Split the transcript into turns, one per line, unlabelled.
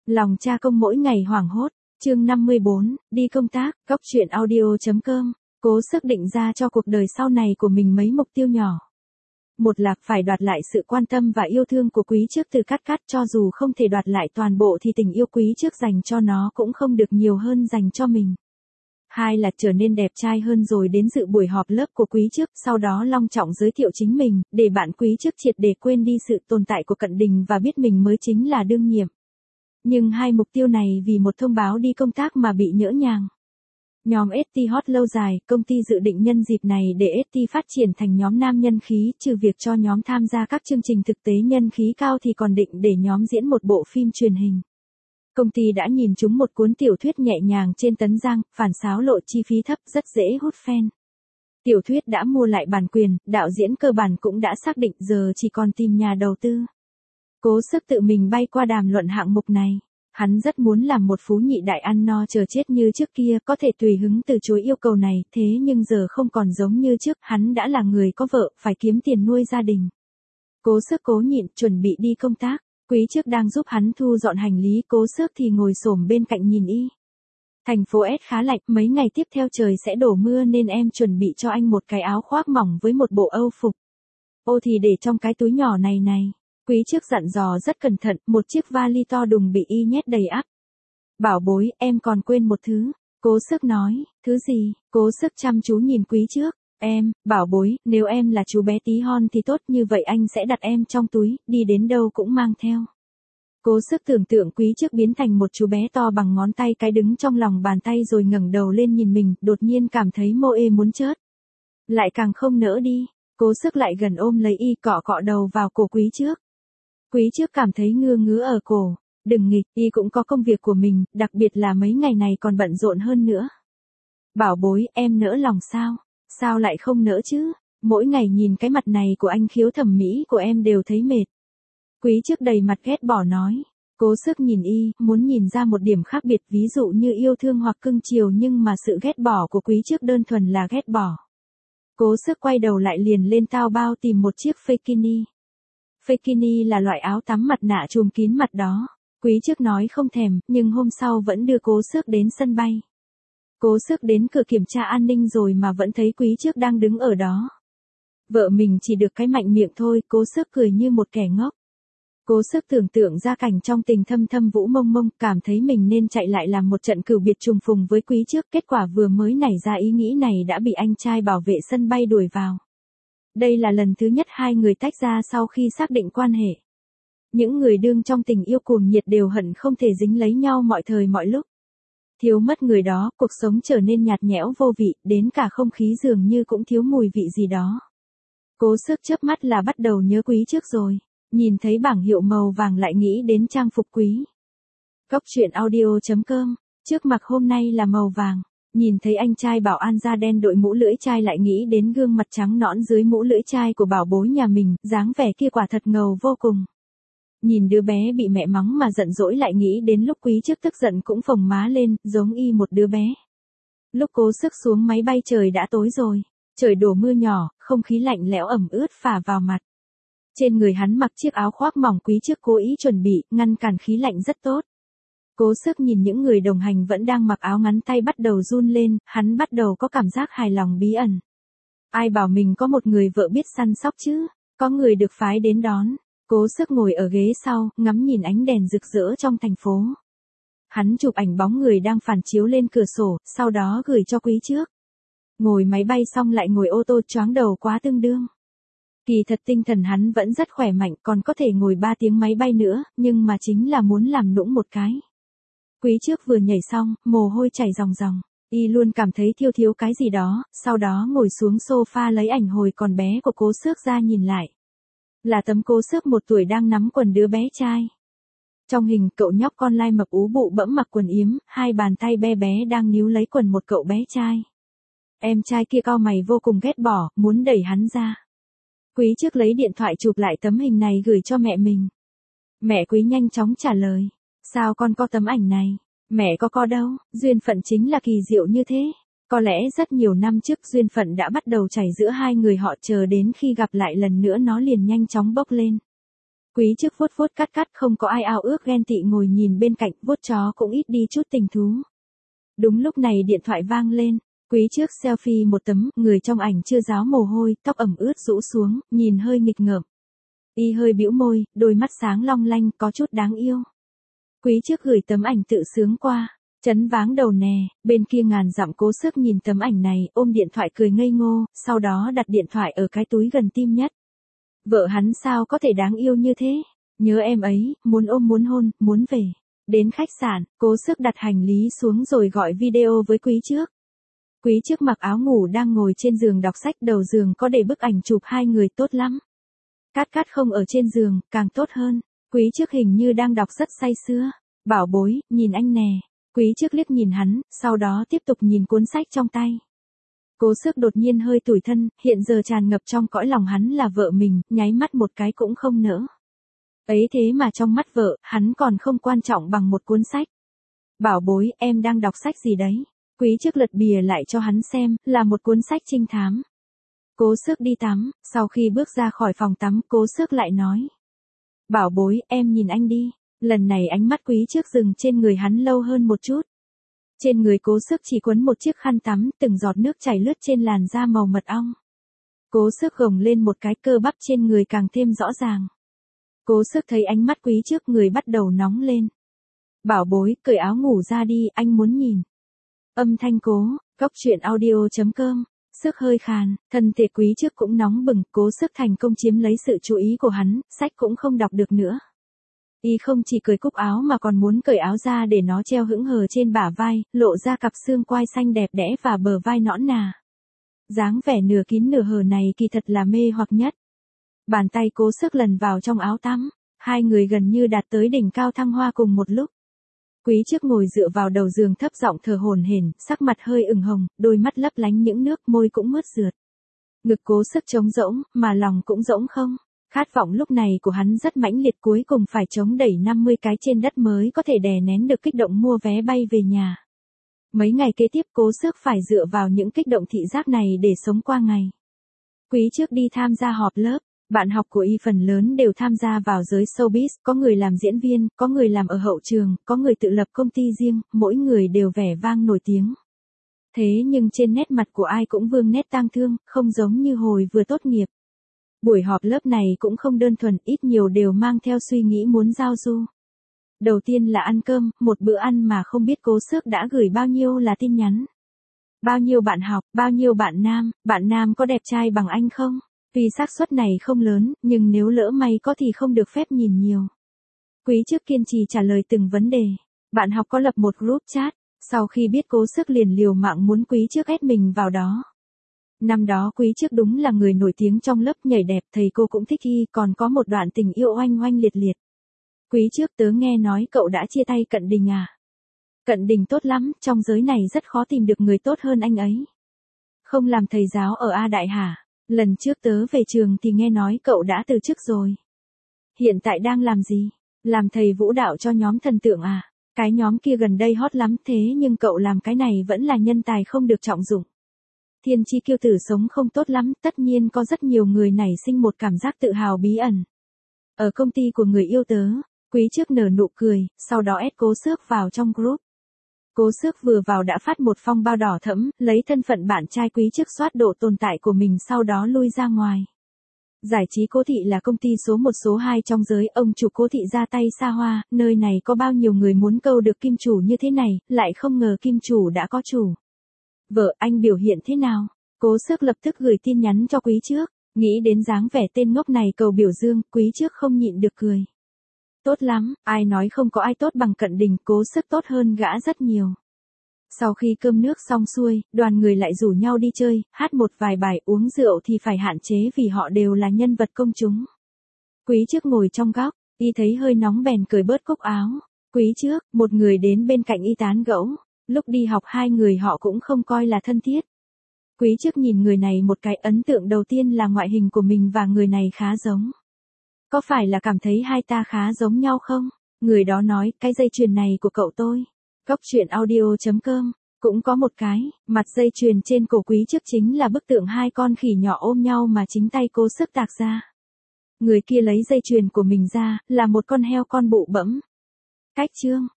Lòng cha công mỗi ngày hoảng hốt. Chương 54, đi công tác. Góc truyện audio.com. Cố sức định ra cho cuộc đời sau này của mình mấy mục tiêu nhỏ. Một là phải đoạt lại sự quan tâm và yêu thương của Quý Trước từ Cát Cát, cho dù không thể đoạt lại toàn bộ thì tình yêu Quý Trước dành cho nó cũng không được nhiều hơn dành cho mình. Hai là trở nên đẹp trai hơn rồi đến dự buổi họp lớp của Quý Trước, sau đó long trọng giới thiệu chính mình, để bạn Quý Trước triệt để quên đi sự tồn tại của Cận Đình và biết mình mới chính là đương nhiệm. Nhưng hai mục tiêu này vì một thông báo đi công tác mà bị nhỡ nhàng. Nhóm ST hot lâu dài, công ty dự định nhân dịp này để ST phát triển thành nhóm nam nhân khí, trừ việc cho nhóm tham gia các chương trình thực tế nhân khí cao thì còn định để nhóm diễn một bộ phim truyền hình. Công ty đã nhìn trúng một cuốn tiểu thuyết nhẹ nhàng trên Tấn Giang, phản xáo lộ chi phí thấp, rất dễ hút fan. Tiểu thuyết đã mua lại bản quyền, đạo diễn cơ bản cũng đã xác định, giờ chỉ còn tìm nhà đầu tư. Cố sức tự mình bay qua đàm luận hạng mục này. Hắn rất muốn làm một phú nhị đại ăn no chờ chết như trước kia, có thể tùy hứng từ chối yêu cầu này, thế nhưng giờ không còn giống như trước, hắn đã là người có vợ, phải kiếm tiền nuôi gia đình. Cố sức cố nhịn, chuẩn bị đi công tác. Quý Trước đang giúp hắn thu dọn hành lý, Cố sức thì ngồi xổm bên cạnh nhìn y. Thành phố S khá lạnh, mấy ngày tiếp theo trời sẽ đổ mưa nên em chuẩn bị cho anh một cái áo khoác mỏng với một bộ âu phục. Ô thì để trong cái túi nhỏ này này. Quý Trước dặn dò rất cẩn thận, một chiếc vali to đùng bị y nhét đầy ắp. Bảo bối, em còn quên một thứ. Cố sức nói, thứ gì? Cố sức chăm chú nhìn Quý Trước. Bảo bối, nếu em là chú bé tí hon thì tốt, như vậy anh sẽ đặt em trong túi, đi đến đâu cũng mang theo. Cố sức tưởng tượng Quý Trước biến thành một chú bé to bằng ngón tay cái đứng trong lòng bàn tay rồi ngẩng đầu lên nhìn mình, đột nhiên cảm thấy mô ê muốn chớt. Lại càng không nỡ đi. Cố sức lại gần ôm lấy y, cọ cọ đầu vào cổ Quý Trước. Quý Trước cảm thấy ngứa ngứa ở cổ. Đừng nghịch, y cũng có công việc của mình, đặc biệt là mấy ngày này còn bận rộn hơn nữa. Bảo bối, em nỡ lòng sao? Sao lại không nỡ chứ? Mỗi ngày nhìn cái mặt này của anh, khiếu thẩm mỹ của em đều thấy mệt. Quý Trước đầy mặt ghét bỏ nói. Cố sức nhìn y, muốn nhìn ra một điểm khác biệt, ví dụ như yêu thương hoặc cưng chiều, nhưng mà sự ghét bỏ của Quý Trước đơn thuần là ghét bỏ. Cố sức quay đầu lại liền lên Taobao tìm một chiếc bikini. Bikini là loại áo tắm mặt nạ trùm kín mặt đó. Quý Trước nói không thèm, nhưng hôm sau vẫn đưa Cố sức đến sân bay. Cố sức đến cửa kiểm tra an ninh rồi mà vẫn thấy Quý Trước đang đứng ở đó. Vợ mình chỉ được cái mạnh miệng thôi, Cố sức cười như một kẻ ngốc. Cố sức tưởng tượng ra cảnh trong tình thâm thâm vũ mông mông, cảm thấy mình nên chạy lại làm một trận cửu biệt trùng phùng với Quý Trước, kết quả vừa mới nảy ra ý nghĩ này đã bị anh trai bảo vệ sân bay đuổi vào. Đây là lần thứ nhất hai người tách ra sau khi xác định quan hệ. Những người đương trong tình yêu cuồng nhiệt đều hận không thể dính lấy nhau mọi thời mọi lúc. Thiếu mất người đó, cuộc sống trở nên nhạt nhẽo vô vị, đến cả không khí dường như cũng thiếu mùi vị gì đó. Cố sức chớp mắt là bắt đầu nhớ Quý Trước rồi. Nhìn thấy bảng hiệu màu vàng lại nghĩ đến trang phục Quý. Góc truyện audio.com. Trước mặt hôm nay là màu vàng. Nhìn thấy anh trai bảo an da đen đội mũ lưỡi chai lại nghĩ đến gương mặt trắng nõn dưới mũ lưỡi chai của bảo bối nhà mình, dáng vẻ kia quả thật ngầu vô cùng. Nhìn đứa bé bị mẹ mắng mà giận dỗi lại nghĩ đến lúc Quý Trước tức giận cũng phồng má lên, giống y một đứa bé. Lúc Cố sức xuống máy bay trời đã tối rồi. Trời đổ mưa nhỏ, không khí lạnh lẽo ẩm ướt phả vào mặt. Trên người hắn mặc chiếc áo khoác mỏng, Quý Trước cố ý chuẩn bị, ngăn cản khí lạnh rất tốt. Cố sức nhìn những người đồng hành vẫn đang mặc áo ngắn tay bắt đầu run lên, hắn bắt đầu có cảm giác hài lòng bí ẩn. Ai bảo mình có một người vợ biết săn sóc chứ, có người được phái đến đón. Cố sức ngồi ở ghế sau, ngắm nhìn ánh đèn rực rỡ trong thành phố. Hắn chụp ảnh bóng người đang phản chiếu lên cửa sổ, sau đó gửi cho Quý Trước. Ngồi máy bay xong lại ngồi ô tô, choáng đầu quá tương đương. Kỳ thật tinh thần hắn vẫn rất khỏe mạnh, còn có thể ngồi 3 tiếng máy bay nữa, nhưng mà chính là muốn làm nũng một cái. Quý Trước vừa nhảy xong, mồ hôi chảy ròng ròng. Y luôn cảm thấy thiếu cái gì đó, sau đó ngồi xuống sofa lấy ảnh hồi còn bé của Cố sức ra nhìn lại. Là tấm Cố sức 1 tuổi đang nắm quần đứa bé trai. Trong hình, cậu nhóc con lai mập ú bụ bẫm mặc quần yếm, hai bàn tay be bé đang níu lấy quần một cậu bé trai. Em trai kia cau mày vô cùng ghét bỏ, muốn đẩy hắn ra. Quý Trước lấy điện thoại chụp lại tấm hình này gửi cho mẹ mình. Mẹ Quý nhanh chóng trả lời. Sao con có tấm ảnh này? Mẹ có đâu, duyên phận chính là kỳ diệu như thế. Có lẽ rất nhiều năm trước duyên phận đã bắt đầu chảy giữa hai người họ, chờ đến khi gặp lại lần nữa nó liền nhanh chóng bốc lên. Quý chức vuốt vuốt cắt cắt, không có ai ao ước ghen tị ngồi nhìn bên cạnh, vuốt chó cũng ít đi chút tình thú. Đúng lúc này điện thoại vang lên, Quý trước selfie một tấm, người trong ảnh chưa ráo mồ hôi, tóc ẩm ướt rũ xuống, nhìn hơi nghịch ngợm. Y hơi bĩu môi, đôi mắt sáng long lanh, có chút đáng yêu. Quý trước gửi tấm ảnh tự sướng qua, chấn váng đầu nè, bên kia ngàn dặm Cố Sức nhìn tấm ảnh này, ôm điện thoại cười ngây ngô, sau đó đặt điện thoại ở cái túi gần tim nhất. Vợ hắn sao có thể đáng yêu như thế, nhớ em ấy, muốn ôm muốn hôn, muốn về. Đến khách sạn, Cố Sức đặt hành lý xuống rồi gọi video với Quý trước. Quý trước mặc áo ngủ đang ngồi trên giường đọc sách, đầu giường có để bức ảnh chụp hai người tốt lắm. Cát Cát không ở trên giường, càng tốt hơn. Quý trước hình như đang đọc rất say sưa. Bảo bối, nhìn anh nè. Quý trước liếc nhìn hắn, sau đó tiếp tục nhìn cuốn sách trong tay. Cố Sức đột nhiên hơi tủi thân, hiện giờ tràn ngập trong cõi lòng hắn là vợ mình, nháy mắt một cái cũng không nỡ. Ấy thế mà trong mắt vợ, hắn còn không quan trọng bằng một cuốn sách. Bảo bối, em đang đọc sách gì đấy? Quý trước lật bìa lại cho hắn xem, là một cuốn sách trinh thám. Cố Sức đi tắm, sau khi bước ra khỏi phòng tắm, Cố Sức lại nói. Bảo bối, em nhìn anh đi. Lần này ánh mắt Quý trước dừng trên người hắn lâu hơn một chút. Trên người Cố Sức chỉ quấn một chiếc khăn tắm, từng giọt nước chảy lướt trên làn da màu mật ong. Cố Sức gồng lên một cái, cơ bắp trên người càng thêm rõ ràng. Cố Sức thấy ánh mắt Quý trước, người bắt đầu nóng lên. Bảo bối, cởi áo ngủ ra đi, anh muốn nhìn. Âm thanh cố, góc truyện audio.com. Sức hơi khàn, thân thể Quý trước cũng nóng bừng, Cố Sức thành công chiếm lấy sự chú ý của hắn, sách cũng không đọc được nữa. Y không chỉ cởi cúc áo mà còn muốn cởi áo ra để nó treo hững hờ trên bả vai, lộ ra cặp xương quai xanh đẹp đẽ và bờ vai nõn nà. Dáng vẻ nửa kín nửa hở này kỳ thật là mê hoặc nhất. Bàn tay Cố Sức lần vào trong áo tắm, hai người gần như đạt tới đỉnh cao thăng hoa cùng một lúc. Quý trước ngồi dựa vào đầu giường thấp giọng thở hổn hển, sắc mặt hơi ửng hồng, đôi mắt lấp lánh những nước, môi cũng mướt rượt. Ngực Cố Sức trống rỗng, mà lòng cũng rỗng không. Khát vọng lúc này của hắn rất mãnh liệt, cuối cùng phải chống đẩy 50 cái trên đất mới có thể đè nén được kích động mua vé bay về nhà. Mấy ngày kế tiếp Cố Sức phải dựa vào những kích động thị giác này để sống qua ngày. Quý trước đi tham gia họp lớp, bạn học của y phần lớn đều tham gia vào giới showbiz, có người làm diễn viên, có người làm ở hậu trường, có người tự lập công ty riêng, mỗi người đều vẻ vang nổi tiếng. Thế nhưng trên nét mặt của ai cũng vương nét tang thương, không giống như hồi vừa tốt nghiệp. Buổi họp lớp này cũng không đơn thuần, ít nhiều đều mang theo suy nghĩ muốn giao du. Đầu tiên là ăn cơm, một bữa ăn mà không biết Cố Sức đã gửi bao nhiêu là tin nhắn. Bao nhiêu bạn học, bao nhiêu bạn nam có đẹp trai bằng anh không? Tuy xác suất này không lớn, nhưng nếu lỡ may có thì không được phép nhìn nhiều. Quý trước kiên trì trả lời từng vấn đề. Bạn học có lập một group chat, sau khi biết Cố Sức liền liều mạng muốn Quý trước ép mình vào đó. Năm đó Quý trước đúng là người nổi tiếng trong lớp, nhảy đẹp, thầy cô cũng thích y, còn có một đoạn tình yêu oanh oanh liệt liệt. Quý trước, tớ nghe nói cậu đã chia tay Cận Đình à? Cận Đình tốt lắm, trong giới này rất khó tìm được người tốt hơn anh ấy. Không làm thầy giáo ở A Đại hả? Lần trước tớ về trường thì nghe nói cậu đã từ chức rồi. Hiện tại đang làm gì? Làm thầy vũ đạo cho nhóm thần tượng à? Cái nhóm kia gần đây hot lắm, thế nhưng cậu làm cái này vẫn là nhân tài không được trọng dụng. Thiên chi kiêu tử sống không tốt lắm, tất nhiên có rất nhiều người nảy sinh một cảm giác tự hào bí ẩn. Ở công ty của người yêu tớ, Quý trước nở nụ cười, sau đó ép Cố Sức vào trong group. Cố Sức vừa vào đã phát một phong bao đỏ thẫm, lấy thân phận bạn trai Quý trước soát độ tồn tại của mình, sau đó lui ra ngoài. Giải trí Cố Thị là công ty số 1 số 2 trong giới, ông chủ Cố Thị ra tay xa hoa, nơi này có bao nhiêu người muốn câu được kim chủ như thế này, lại không ngờ kim chủ đã có chủ. Vợ, anh biểu hiện thế nào? Cố Sức lập tức gửi tin nhắn cho Quý trước, nghĩ đến dáng vẻ tên ngốc này cầu biểu dương, Quý trước không nhịn được cười. Tốt lắm, ai nói không có ai tốt bằng Cận Đình, Cố Sức tốt hơn gã rất nhiều. Sau khi cơm nước xong xuôi, đoàn người lại rủ nhau đi chơi, hát một vài bài, uống rượu thì phải hạn chế vì họ đều là nhân vật công chúng. Quý trước ngồi trong góc, y thấy hơi nóng bèn cởi bớt cúc áo. Quý trước, một người đến bên cạnh y tán gẫu. Lúc đi học hai người họ cũng không coi là thân thiết. Quý trước nhìn người này một cái, ấn tượng đầu tiên là ngoại hình của mình và người này khá giống. Có phải là cảm thấy hai ta khá giống nhau không? Người đó nói, cái dây chuyền này của cậu tôi. Góc truyện audio.com. Cũng có một cái, mặt dây chuyền trên cổ Quý trước chính là bức tượng hai con khỉ nhỏ ôm nhau mà chính tay Cố Sức tạc ra. Người kia lấy dây chuyền của mình ra, là một con heo con bụ bẫm. Cách chương